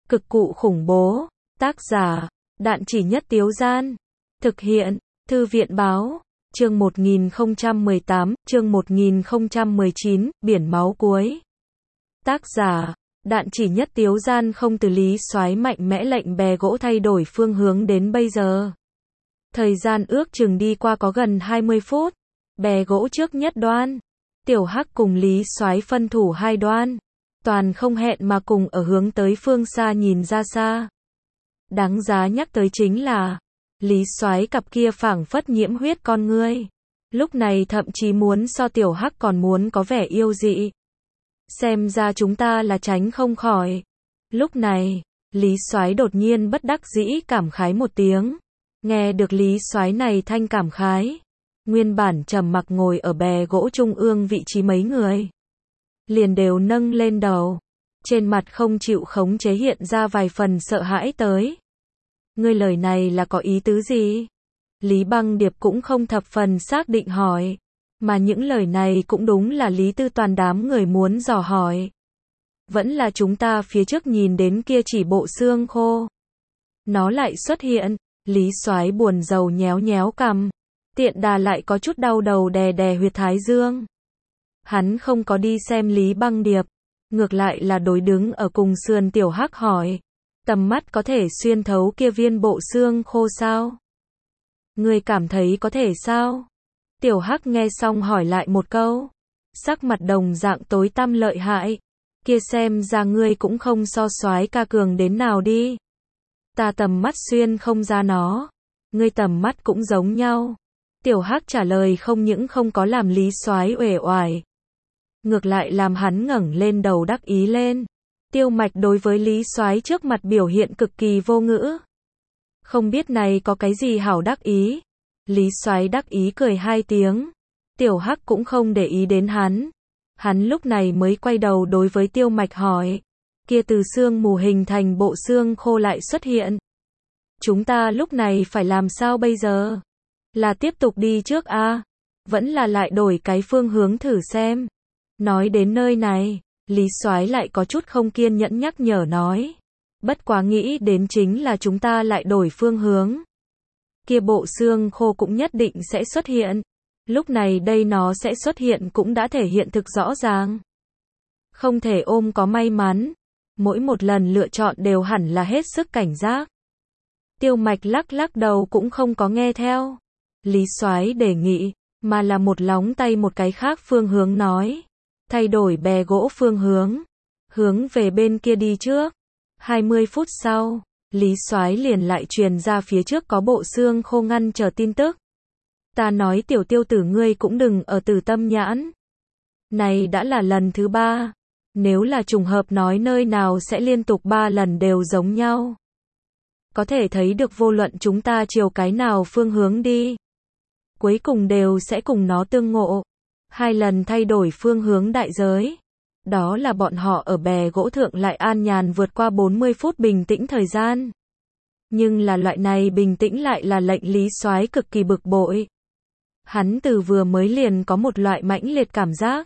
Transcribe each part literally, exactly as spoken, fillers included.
Cực cụ khủng bố. Tác giả, Đạn Chỉ Nhất Tiếu Gian. Thực hiện, Thư viện Báo. Chương một nghìn không trăm mười tám, chương một nghìn không trăm mười chín, Biển Máu Cuối. Tác giả, Đạn Chỉ Nhất Tiếu Gian. Không từ Lý Soái mạnh mẽ lệnh bè gỗ thay đổi phương hướng đến bây giờ. Thời gian ước chừng đi qua có gần hai mươi phút. Bè gỗ trước nhất đoan. Tiểu Hắc cùng Lý Soái phân thủ hai đoan. Toàn không hẹn mà cùng ở hướng tới phương xa nhìn ra xa. Đáng giá nhắc tới chính là Lý Soái cặp kia phảng phất nhiễm huyết con ngươi. Lúc này thậm chí muốn so Tiểu Hắc còn muốn có vẻ yêu dị. Xem ra chúng ta là tránh không khỏi. Lúc này, Lý Soái đột nhiên bất đắc dĩ cảm khái một tiếng. Nghe được Lý Soái này thanh cảm khái, nguyên bản trầm mặc ngồi ở bè gỗ trung ương vị trí mấy người liền đều nâng lên đầu, trên mặt không chịu khống chế hiện ra vài phần sợ hãi tới. Ngươi lời này là có ý tứ gì? Lý Băng Điệp cũng không thập phần xác định hỏi, mà những lời này cũng đúng là Lý Tư toàn đám người muốn dò hỏi. Vẫn là chúng ta phía trước nhìn đến kia chỉ bộ xương khô. Nó lại xuất hiện, Lý Soái buồn rầu nhéo nhéo cằm, tiện đà lại có chút đau đầu đè đè huyệt thái dương. Hắn không có đi xem Lý Băng Điệp, ngược lại là đối đứng ở cùng sườn Tiểu Hắc hỏi, tầm mắt có thể xuyên thấu kia viên bộ xương khô sao? Ngươi cảm thấy có thể sao? Tiểu Hắc nghe xong hỏi lại một câu, sắc mặt đồng dạng tối tăm lợi hại, kia xem ra ngươi cũng không so soái ca cường đến nào đi. Ta tầm mắt xuyên không ra nó, ngươi tầm mắt cũng giống nhau. Tiểu Hắc trả lời không những không có làm Lý Soái uể oải, ngược lại làm hắn ngẩng lên đầu đắc ý lên. Tiêu Mạch đối với Lý Soái trước mặt biểu hiện cực kỳ vô ngữ. Không biết này có cái gì hảo đắc ý. Lý Soái đắc ý cười hai tiếng. Tiểu Hắc cũng không để ý đến hắn. Hắn lúc này mới quay đầu đối với Tiêu Mạch hỏi, kia từ xương mù hình thành bộ xương khô lại xuất hiện. Chúng ta lúc này phải làm sao bây giờ? Là tiếp tục đi trước a, à? Vẫn là lại đổi cái phương hướng thử xem. Nói đến nơi này, Lý Soái lại có chút không kiên nhẫn nhắc nhở nói, bất quá nghĩ đến chính là chúng ta lại đổi phương hướng. Kia bộ xương khô cũng nhất định sẽ xuất hiện. Lúc này đây nó sẽ xuất hiện cũng đã thể hiện thực rõ ràng. Không thể ôm có may mắn. Mỗi một lần lựa chọn đều hẳn là hết sức cảnh giác. Tiêu Mạch lắc lắc đầu cũng không có nghe theo Lý Soái đề nghị, mà là một lóng tay một cái khác phương hướng nói, thay đổi bè gỗ phương hướng, hướng về bên kia đi trước. hai mươi phút sau, Lý Soái liền lại truyền ra phía trước có bộ xương khô ngăn chờ tin tức. Ta nói Tiểu Tiêu tử ngươi cũng đừng ở tử tâm nhãn. Này đã là lần thứ ba. Nếu là trùng hợp nói nơi nào sẽ liên tục ba lần đều giống nhau. Có thể thấy được vô luận chúng ta chiều cái nào phương hướng đi, cuối cùng đều sẽ cùng nó tương ngộ. Hai lần thay đổi phương hướng đại giới, đó là bọn họ ở bè gỗ thượng lại an nhàn vượt qua bốn mươi phút bình tĩnh thời gian. Nhưng là loại này bình tĩnh lại là lệnh Lý Soái cực kỳ bực bội. Hắn từ vừa mới liền có một loại mãnh liệt cảm giác.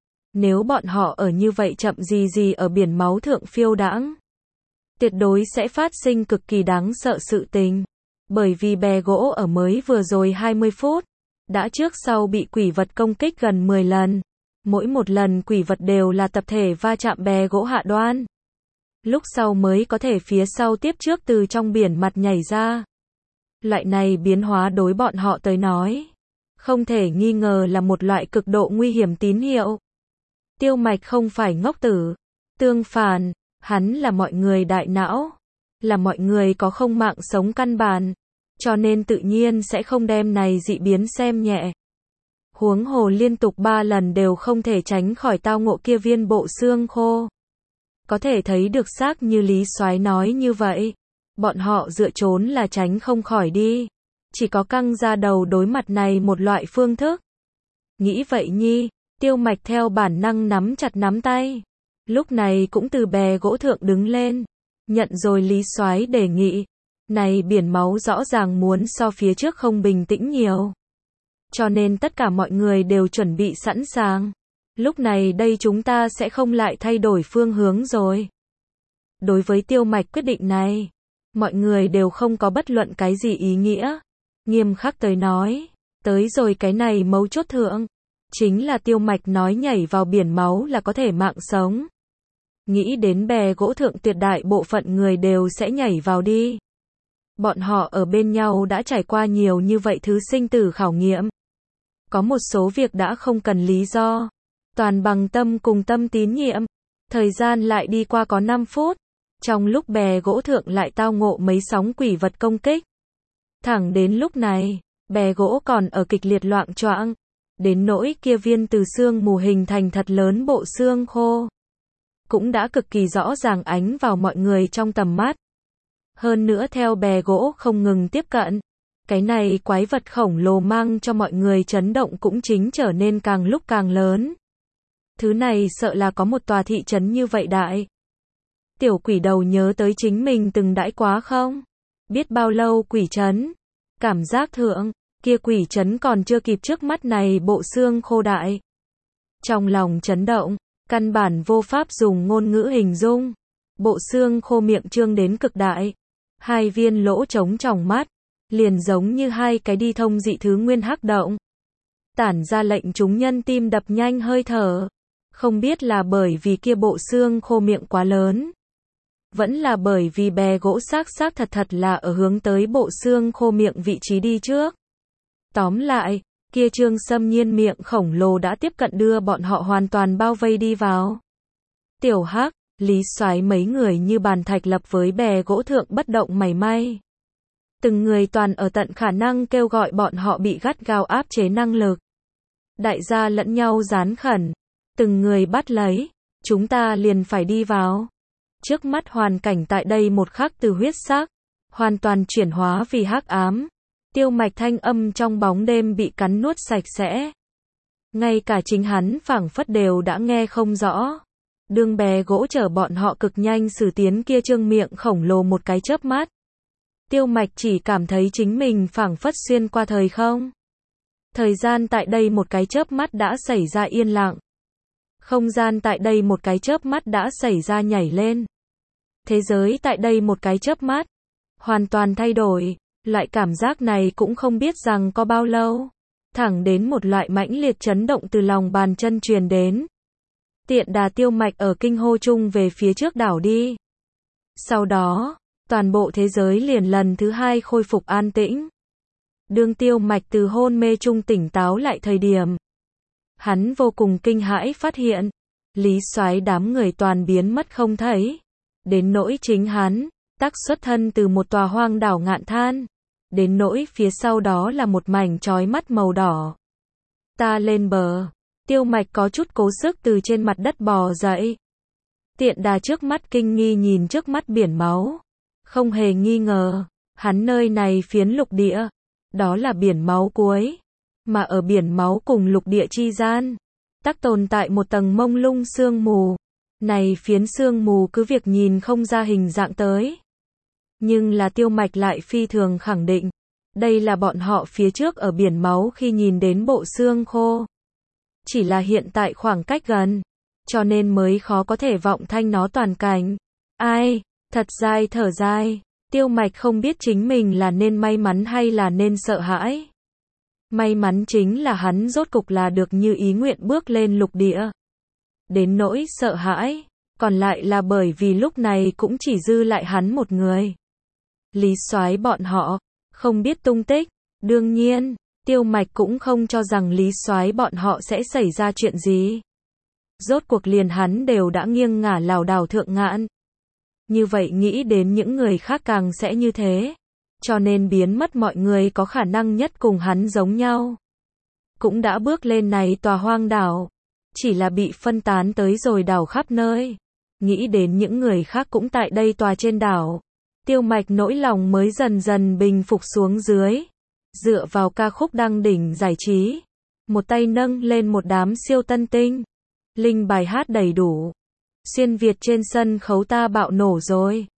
Nếu bọn họ ở như vậy chậm gì gì ở biển máu thượng phiêu đãng, tuyệt đối sẽ phát sinh cực kỳ đáng sợ sự tình. Bởi vì bè gỗ ở mới vừa rồi hai mươi phút, đã trước sau bị quỷ vật công kích gần mười lần. Mỗi một lần quỷ vật đều là tập thể va chạm bè gỗ hạ đoan. Lúc sau mới có thể phía sau tiếp trước từ trong biển mặt nhảy ra. Loại này biến hóa đối bọn họ tới nói, không thể nghi ngờ là một loại cực độ nguy hiểm tín hiệu. Tiêu Mạch không phải ngốc tử. Tương phản, hắn là mọi người đại não. Là mọi người có không mạng sống căn bản. Cho nên tự nhiên sẽ không đem này dị biến xem nhẹ. Huống hồ liên tục ba lần đều không thể tránh khỏi tao ngộ kia viên bộ xương khô. Có thể thấy được xác như Lý Soái nói như vậy. Bọn họ dựa trốn là tránh không khỏi đi. Chỉ có căng ra đầu đối mặt này một loại phương thức. Nghĩ vậy nhi, Tiêu Mạch theo bản năng nắm chặt nắm tay. Lúc này cũng từ bè gỗ thượng đứng lên. Nhận rồi Lý Soái đề nghị. Này biển máu rõ ràng muốn so phía trước không bình tĩnh nhiều. Cho nên tất cả mọi người đều chuẩn bị sẵn sàng. Lúc này đây chúng ta sẽ không lại thay đổi phương hướng rồi. Đối với Tiêu Mạch quyết định này, mọi người đều không có bất luận cái gì ý nghĩa. Nghiêm khắc tới nói, tới rồi cái này mấu chốt thượng, chính là Tiêu Mạch nói nhảy vào biển máu là có thể mạng sống. Nghĩ đến bè gỗ thượng tuyệt đại bộ phận người đều sẽ nhảy vào đi. Bọn họ ở bên nhau đã trải qua nhiều như vậy thứ sinh tử khảo nghiệm. Có một số việc đã không cần lý do, toàn bằng tâm cùng tâm tín nhiệm. Thời gian lại đi qua có năm phút, trong lúc bè gỗ thượng lại tao ngộ mấy sóng quỷ vật công kích. Thẳng đến lúc này, bè gỗ còn ở kịch liệt loạng choạng, đến nỗi kia viên từ xương mù hình thành thật lớn bộ xương khô, cũng đã cực kỳ rõ ràng ánh vào mọi người trong tầm mắt. Hơn nữa theo bè gỗ không ngừng tiếp cận, cái này quái vật khổng lồ mang cho mọi người chấn động cũng chính trở nên càng lúc càng lớn. Thứ này sợ là có một tòa thị trấn như vậy đại. Tiểu quỷ đầu nhớ tới chính mình từng đãi quá không? Biết bao lâu quỷ trấn. Cảm giác thượng, kia quỷ trấn còn chưa kịp trước mắt này bộ xương khô đại. Trong lòng chấn động, căn bản vô pháp dùng ngôn ngữ hình dung. Bộ xương khô miệng trương đến cực đại. Hai viên lỗ trống tròng mắt, liền giống như hai cái đi thông dị thứ nguyên hắc động. Tản ra lệnh chúng nhân tim đập nhanh hơi thở. Không biết là bởi vì kia bộ xương khô miệng quá lớn, vẫn là bởi vì bè gỗ xác xác thật thật là ở hướng tới bộ xương khô miệng vị trí đi trước. Tóm lại, kia trương xâm nhiên miệng khổng lồ đã tiếp cận đưa bọn họ hoàn toàn bao vây đi vào. Tiểu Hắc, Lý Soái mấy người như bàn thạch lập với bè gỗ thượng bất động mảy may. Từng người toàn ở tận khả năng kêu gọi bọn họ bị gắt gao áp chế năng lực. Đại gia lẫn nhau dán khẩn. Từng người bắt lấy, chúng ta liền phải đi vào. Trước mắt hoàn cảnh tại đây một khắc từ huyết sắc, hoàn toàn chuyển hóa vì hắc ám. Tiêu Mạch thanh âm trong bóng đêm bị cắn nuốt sạch sẽ. Ngay cả chính hắn phảng phất đều đã nghe không rõ. Đường bè gỗ chở bọn họ cực nhanh xử tiến kia trương miệng khổng lồ một cái chớp mắt. Tiêu Mạch chỉ cảm thấy chính mình phảng phất xuyên qua thời không. Thời gian tại đây một cái chớp mắt đã xảy ra yên lặng. Không gian tại đây một cái chớp mắt đã xảy ra nhảy lên. Thế giới tại đây một cái chớp mắt hoàn toàn thay đổi, loại cảm giác này cũng không biết rằng có bao lâu, thẳng đến một loại mãnh liệt chấn động từ lòng bàn chân truyền đến. Tiện đà Tiêu Mạch ở kinh hô chung về phía trước đảo đi. Sau đó, toàn bộ thế giới liền lần thứ hai khôi phục an tĩnh. Đương Tiêu Mạch từ hôn mê chung tỉnh táo lại thời điểm, hắn vô cùng kinh hãi phát hiện, Lý Soái đám người toàn biến mất không thấy. Đến nỗi chính hắn, tắc xuất thân từ một tòa hoang đảo ngạn than. Đến nỗi phía sau đó là một mảnh chói mắt màu đỏ. Ta lên bờ. Tiêu Mạch có chút cố sức từ trên mặt đất bò dậy. Tiện đà trước mắt kinh nghi nhìn trước mắt biển máu. Không hề nghi ngờ, hắn nơi này phiến lục địa. Đó là biển máu cuối. Mà ở biển máu cùng lục địa chi gian, tắc tồn tại một tầng mông lung sương mù. Này phiến sương mù cứ việc nhìn không ra hình dạng tới. Nhưng là Tiêu Mạch lại phi thường khẳng định. Đây là bọn họ phía trước ở biển máu khi nhìn đến bộ xương khô. Chỉ là hiện tại khoảng cách gần, cho nên mới khó có thể vọng thanh nó toàn cảnh. Ai, thật dai thở dai. Tiêu Mạch không biết chính mình là nên may mắn hay là nên sợ hãi. May mắn chính là hắn rốt cục là được như ý nguyện bước lên lục địa. Đến nỗi sợ hãi, còn lại là bởi vì lúc này cũng chỉ dư lại hắn một người. Lý Soái bọn họ không biết tung tích. Đương nhiên, Tiêu Mạch cũng không cho rằng Lý Soái bọn họ sẽ xảy ra chuyện gì. Rốt cuộc liền hắn đều đã nghiêng ngả lảo đảo thượng ngạn. Như vậy nghĩ đến những người khác càng sẽ như thế. Cho nên biến mất mọi người có khả năng nhất cùng hắn giống nhau. Cũng đã bước lên này tòa hoang đảo. Chỉ là bị phân tán tới rồi đảo khắp nơi. Nghĩ đến những người khác cũng tại đây tòa trên đảo. Tiêu Mạch nỗi lòng mới dần dần bình phục xuống dưới. Dựa vào ca khúc đăng đỉnh giải trí. Một tay nâng lên một đám siêu tân tinh. Linh bài hát đầy đủ. Xuyên Việt trên sân khấu ta bạo nổ rồi.